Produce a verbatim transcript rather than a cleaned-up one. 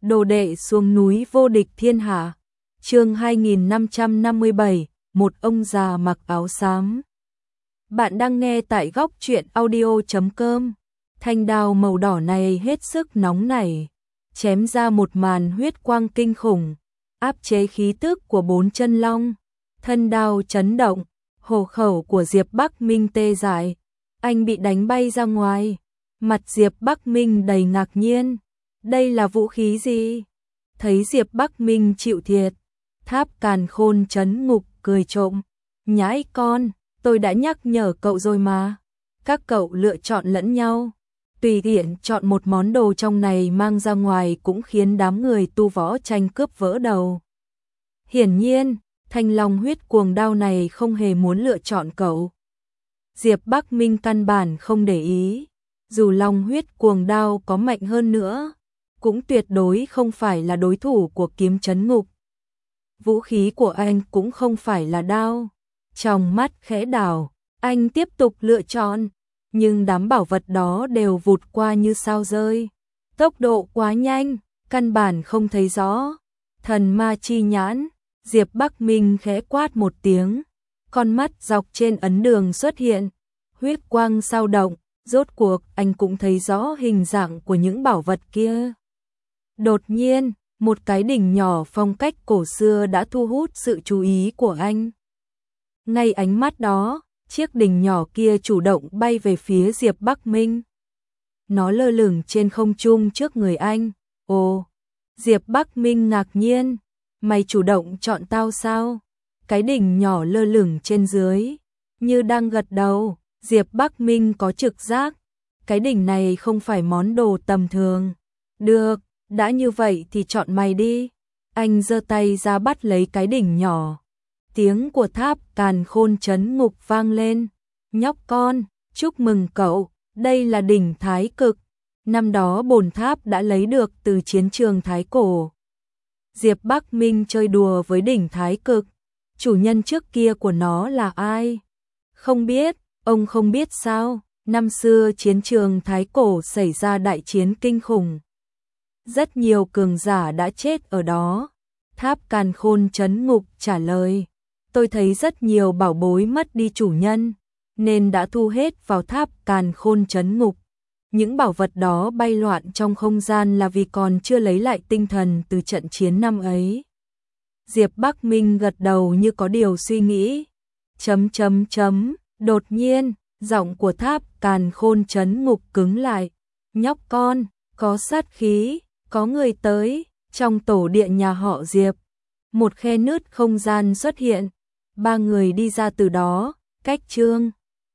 Đồ đệ xuống núi vô địch thiên hạ. Chương hai nghìn năm trăm năm mươi bảy, một ông già mặc áo xám. Bạn đang nghe tại góc truyện audio chấm com. Thanh đao màu đỏ này hết sức nóng nảy, chém ra một màn huyết quang kinh khủng, áp chế khí tức của bốn chân long. Thân đao chấn động, hổ khẩu của Diệp Bắc Minh tê dại, anh bị đánh bay ra ngoài. Mặt Diệp Bắc Minh đầy ngạc nhiên, đây là vũ khí gì? Thấy Diệp Bắc Minh chịu thiệt, Tháp Càn Khôn trấn ngục cười trộm, nhãi con, tôi đã nhắc nhở cậu rồi mà. Các cậu lựa chọn lẫn nhau, tùy tiện chọn một món đồ trong này mang ra ngoài cũng khiến đám người tu võ tranh cướp vỡ đầu. Hiển nhiên, thanh long huyết cuồng đao này không hề muốn lựa chọn cậu. Diệp Bắc Minh căn bản không để ý, dù long huyết cuồng đao có mạnh hơn nữa, cũng tuyệt đối không phải là đối thủ của kiếm trấn ngục. Vũ khí của anh cũng không phải là đao. Trong mắt khẽ đảo, anh tiếp tục lựa chọn, nhưng đám bảo vật đó đều vụt qua như sao rơi. Tốc độ quá nhanh, căn bản không thấy rõ. Thần ma chi nhãn, Diệp Bắc Minh khẽ quát một tiếng, con mắt dọc trên ấn đường xuất hiện, huyết quang sao động, rốt cuộc anh cũng thấy rõ hình dạng của những bảo vật kia. Đột nhiên, một cái đỉnh nhỏ phong cách cổ xưa đã thu hút sự chú ý của anh. Ngay ánh mắt đó, chiếc đỉnh nhỏ kia chủ động bay về phía Diệp Bắc Minh. Nó lơ lửng trên không trung trước người anh. Ồ, Diệp Bắc Minh ngạc nhiên, mày chủ động chọn tao sao? Cái đỉnh nhỏ lơ lửng trên dưới, như đang gật đầu. Diệp Bắc Minh có trực giác, cái đỉnh này không phải món đồ tầm thường. Được, đã như vậy thì chọn mày đi. Anh giơ tay ra bắt lấy cái đỉnh nhỏ. Tiếng của Tháp Càn Khôn trấn ngục vang lên. Nhóc con, chúc mừng cậu, đây là đỉnh Thái Cực. Năm đó bổn tháp đã lấy được từ chiến trường Thái Cổ. Diệp Bắc Minh chơi đùa với đỉnh Thái Cực. Chủ nhân trước kia của nó là ai? Không biết, ông không biết sao? Năm xưa chiến trường Thái Cổ xảy ra đại chiến kinh khủng. Rất nhiều cường giả đã chết ở đó. Tháp Càn Khôn trấn ngục trả lời, tôi thấy rất nhiều bảo bối mất đi chủ nhân, nên đã thu hết vào Tháp Càn Khôn trấn ngục. Những bảo vật đó bay loạn trong không gian là vì còn chưa lấy lại tinh thần từ trận chiến năm ấy. Diệp Bắc Minh gật đầu như có điều suy nghĩ. Chấm chấm chấm, đột nhiên, giọng của Tháp Càn Khôn trấn ngục cứng lại. Nhóc con, có sát khí, có người tới. Trong tổ điện nhà họ Diệp, một khe nứt không gian xuất hiện, ba người đi ra từ đó, cách Trương